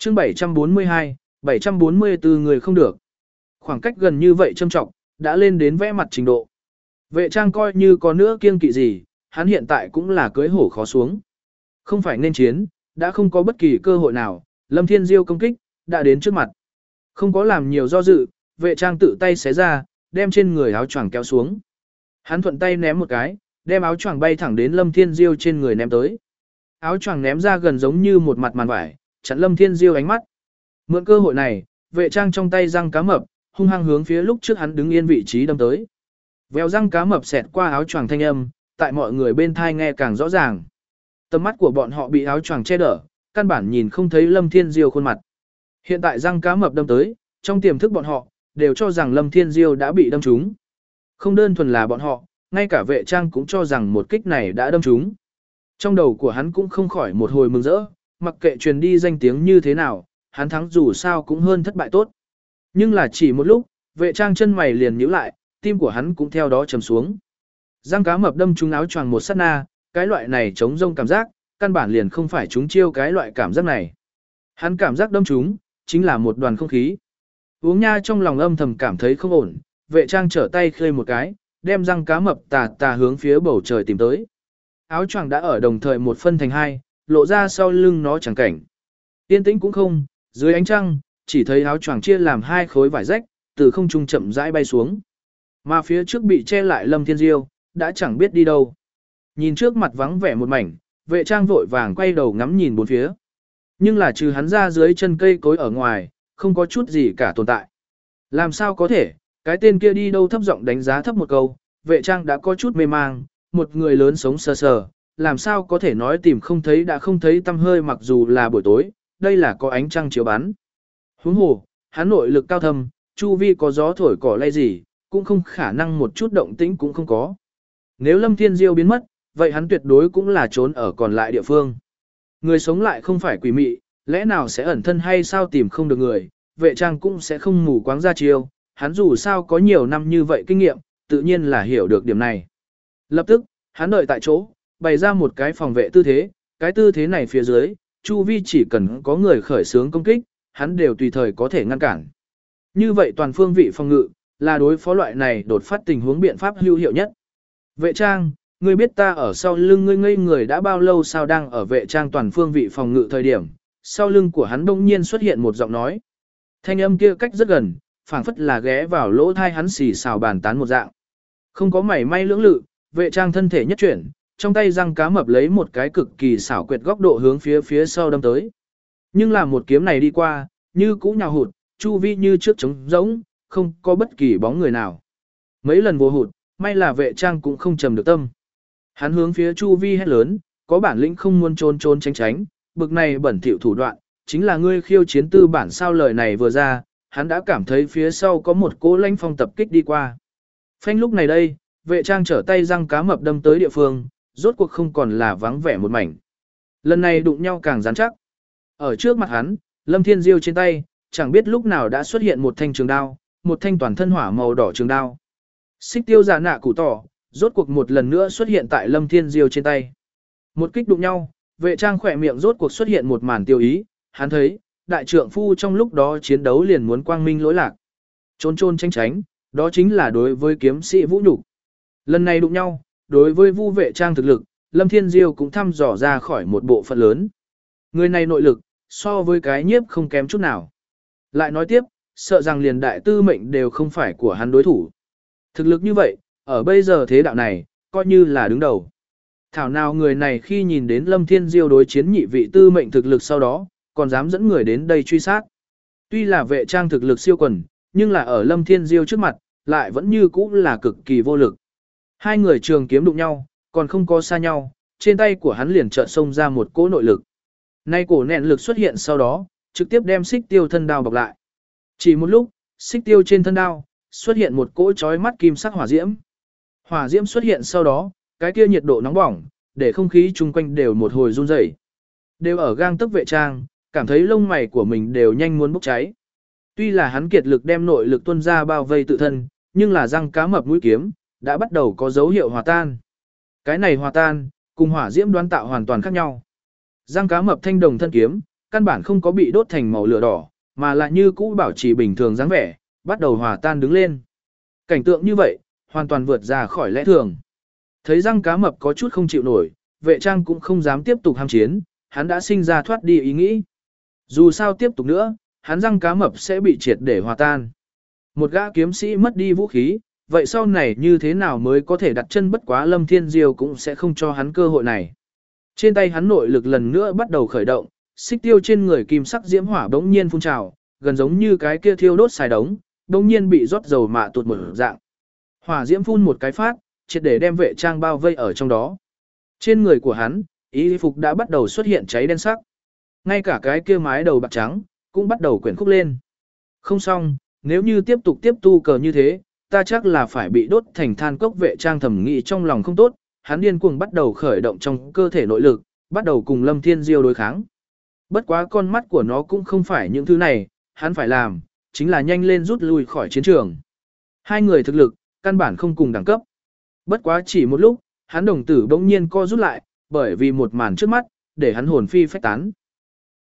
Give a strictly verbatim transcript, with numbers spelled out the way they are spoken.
chương bảy trăm bốn mươi hai, bảy trăm bốn mươi tư người không được. Khoảng cách gần như vậy châm trọng, đã lên đến vẽ mặt trình độ. Vệ trang coi như có nữa kiêng kỵ gì, hắn hiện tại cũng là cưới hổ khó xuống. Không phải nên chiến, đã không có bất kỳ cơ hội nào, Lâm Thiên Diêu công kích, đã đến trước mặt. Không có làm nhiều do dự, vệ trang tự tay xé ra, đem trên người áo choàng kéo xuống. Hắn thuận tay ném một cái, đem áo choàng bay thẳng đến Lâm Thiên Diêu trên người ném tới. Áo choàng ném ra gần giống như một mặt màn vải, chặn Lâm Thiên Diêu ánh mắt. Mượn cơ hội này, vệ trang trong tay răng cá mập, hung hăng hướng phía lúc trước hắn đứng yên vị trí đâm tới. Vèo răng cá mập xẹt qua áo choàng thanh âm, tại mọi người bên thai nghe càng rõ ràng. Tầm mắt của bọn họ bị áo choàng che đỡ, căn bản nhìn không thấy Lâm Thiên Diêu khuôn mặt. Hiện tại răng cá mập đâm tới, trong tiềm thức bọn họ đều cho rằng Lâm Thiên Diêu đã bị đâm trúng. Không đơn thuần là bọn họ, ngay cả vệ trang cũng cho rằng một kích này đã đâm trúng. Trong đầu của hắn cũng không khỏi một hồi mừng rỡ, mặc kệ truyền đi danh tiếng như thế nào, hắn thắng dù sao cũng hơn thất bại tốt. Nhưng là chỉ một lúc, vệ trang chân mày liền nhíu lại, tim của hắn cũng theo đó trầm xuống. Răng cá mập đâm trúng áo choàng một sát na, cái loại này chống rông cảm giác, căn bản liền không phải chúng chiêu cái loại cảm giác này. Hắn cảm giác đâm trúng, chính là một đoàn không khí. Uống nha trong lòng âm thầm cảm thấy không ổn, vệ trang trở tay khơi một cái, đem răng cá mập tà tà hướng phía bầu trời tìm tới. Áo choàng đã ở đồng thời một phân thành hai, lộ ra sau lưng nó chẳng cảnh. Tiên tĩnh cũng không, dưới ánh trăng, chỉ thấy áo choàng chia làm hai khối vải rách, từ không trung chậm rãi bay xuống. Mà phía trước bị che lại Lâm Thiên Diêu, đã chẳng biết đi đâu. Nhìn trước mặt vắng vẻ một mảnh, vệ trang vội vàng quay đầu ngắm nhìn bốn phía. Nhưng là trừ hắn ra dưới chân cây cối ở ngoài, không có chút gì cả tồn tại. Làm sao có thể, cái tên kia đi đâu thấp giọng đánh giá thấp một câu, vệ trang đã có chút mê mang, một người lớn sống sờ sờ, làm sao có thể nói tìm không thấy đã không thấy tăm hơi mặc dù là buổi tối, đây là có ánh trăng chiếu bắn. Huống hồ, hắn nội lực cao thâm, chu vi có gió thổi cỏ lay gì, cũng không khả năng một chút động tĩnh cũng không có. Nếu Lâm Thiên Diêu biến mất, vậy hắn tuyệt đối cũng là trốn ở còn lại địa phương. Người sống lại không phải quỷ mị, lẽ nào sẽ ẩn thân hay sao tìm không được người, vệ trang cũng sẽ không mù quáng ra chiêu, hắn dù sao có nhiều năm như vậy kinh nghiệm, tự nhiên là hiểu được điểm này. Lập tức, hắn đợi tại chỗ, bày ra một cái phòng vệ tư thế, cái tư thế này phía dưới, chu vi chỉ cần có người khởi xướng công kích, hắn đều tùy thời có thể ngăn cản. Như vậy toàn phương vị phòng ngự, là đối phó loại này đột phát tình huống biện pháp hữu hiệu nhất. Vệ trang, ngươi biết ta ở sau lưng ngươi ngây người đã bao lâu sao đang ở vệ trang toàn phương vị phòng ngự thời điểm, sau lưng của hắn đông nhiên xuất hiện một giọng nói. Thanh âm kia cách rất gần, phảng phất là ghé vào lỗ thai hắn xì xào bàn tán một dạng. Không có mảy may lưỡng lự, vệ trang thân thể nhất chuyển, trong tay răng cá mập lấy một cái cực kỳ xảo quyệt góc độ hướng phía phía sau đâm tới. Nhưng là một kiếm này đi qua, như cũ nhào hụt, chu vi như trước trống rỗng, không có bất kỳ bóng người nào. Mấy lần vô hụt, may là vệ trang cũng không trầm được tâm. Hắn hướng phía chu vi hét lớn, có bản lĩnh không muốn trốn trốn tránh tránh, bực này bẩn thỉu thủ đoạn, chính là ngươi khiêu chiến tư bản sao lời này vừa ra, hắn đã cảm thấy phía sau có một cỗ lãnh phong tập kích đi qua. Phanh lúc này đây, vệ trang trở tay răng cá mập đâm tới địa phương, rốt cuộc không còn là vắng vẻ một mảnh. Lần này đụng nhau càng rắn chắc. Ở trước mặt hắn, Lâm Thiên Diêu trên tay, chẳng biết lúc nào đã xuất hiện một thanh trường đao, một thanh toàn thân hỏa màu đỏ trường đao. Xích tiêu giả nạ củ tỏ, rốt cuộc một lần nữa xuất hiện tại Lâm Thiên Diêu trên tay. Một kích đụng nhau, vệ trang khỏe miệng rốt cuộc xuất hiện một màn tiêu ý, hắn thấy, đại trượng phu trong lúc đó chiến đấu liền muốn quang minh lỗi lạc. Trốn trôn tránh tránh, đó chính là đối với kiếm sĩ vũ nhục. Lần này đụng nhau, đối với vu vệ trang thực lực, Lâm Thiên Diêu cũng thăm dò ra khỏi một bộ phận lớn. Người này nội lực, so với cái nhiếp không kém chút nào. Lại nói tiếp, sợ rằng liền đại tư mệnh đều không phải của hắn đối thủ. Thực lực như vậy, ở bây giờ thế đạo này, coi như là đứng đầu. Thảo nào người này khi nhìn đến Lâm Thiên Diêu đối chiến nhị vị tư mệnh thực lực sau đó, còn dám dẫn người đến đây truy sát. Tuy là vệ trang thực lực siêu quần, nhưng là ở Lâm Thiên Diêu trước mặt, lại vẫn như cũ là cực kỳ vô lực. Hai người trường kiếm đụng nhau, còn không có xa nhau, trên tay của hắn liền chợt xông ra một cỗ nội lực. Nay cổ nện lực xuất hiện sau đó, trực tiếp đem xích tiêu thân đao bọc lại. Chỉ một lúc, xích tiêu trên thân đao, xuất hiện một cỗ chói mắt kim sắc hỏa diễm. Hỏa diễm xuất hiện sau đó, cái kia nhiệt độ nóng bỏng, để không khí chung quanh đều một hồi run rẩy. Đều ở gang tấc vệ trang, cảm thấy lông mày của mình đều nhanh muốn bốc cháy. Tuy là hắn kiệt lực đem nội lực tuôn ra bao vây tự thân, nhưng là răng cá mập mũi kiếm, đã bắt đầu có dấu hiệu hòa tan. Cái này hòa tan, cùng hỏa diễm đoán tạo hoàn toàn khác nhau. Răng cá mập thanh đồng thân kiếm, căn bản không có bị đốt thành màu lửa đỏ, mà là như cũ bảo trì bình thường dáng vẻ, bắt đầu hòa tan đứng lên. Cảnh tượng như vậy, hoàn toàn vượt ra khỏi lẽ thường. Thấy răng cá mập có chút không chịu nổi, vệ trang cũng không dám tiếp tục ham chiến, hắn đã sinh ra thoát đi ý nghĩ. Dù sao tiếp tục nữa, hắn răng cá mập sẽ bị triệt để hòa tan. Một gã kiếm sĩ mất đi vũ khí, vậy sau này như thế nào mới có thể đặt chân, bất quá Lâm Thiên Diêu cũng sẽ không cho hắn cơ hội này. Trên tay hắn nội lực lần nữa bắt đầu khởi động, xích tiêu trên người kim sắc diễm hỏa bỗng nhiên phun trào, gần giống như cái kia thiêu đốt xài đống, bỗng nhiên bị rót dầu mạ tụt một dạng. Hỏa diễm phun một cái phát, triệt để đem vệ trang bao vây ở trong đó. Trên người của hắn, y phục đã bắt đầu xuất hiện cháy đen sắc. Ngay cả cái kia mái đầu bạc trắng, cũng bắt đầu quyển khúc lên. Không xong, nếu như tiếp tục tiếp tu cờ như thế, ta chắc là phải bị đốt thành than cốc. Vệ trang thầm nghĩ trong lòng không tốt, hắn điên cuồng bắt đầu khởi động trong cơ thể nội lực, bắt đầu cùng Lâm Thiên Diêu đối kháng. Bất quá con mắt của nó cũng không phải những thứ này, hắn phải làm, chính là nhanh lên rút lui khỏi chiến trường. Hai người thực lực, căn bản không cùng đẳng cấp. Bất quá chỉ một lúc, hắn đồng tử bỗng nhiên co rút lại, bởi vì một màn trước mắt, để hắn hồn phi phách tán.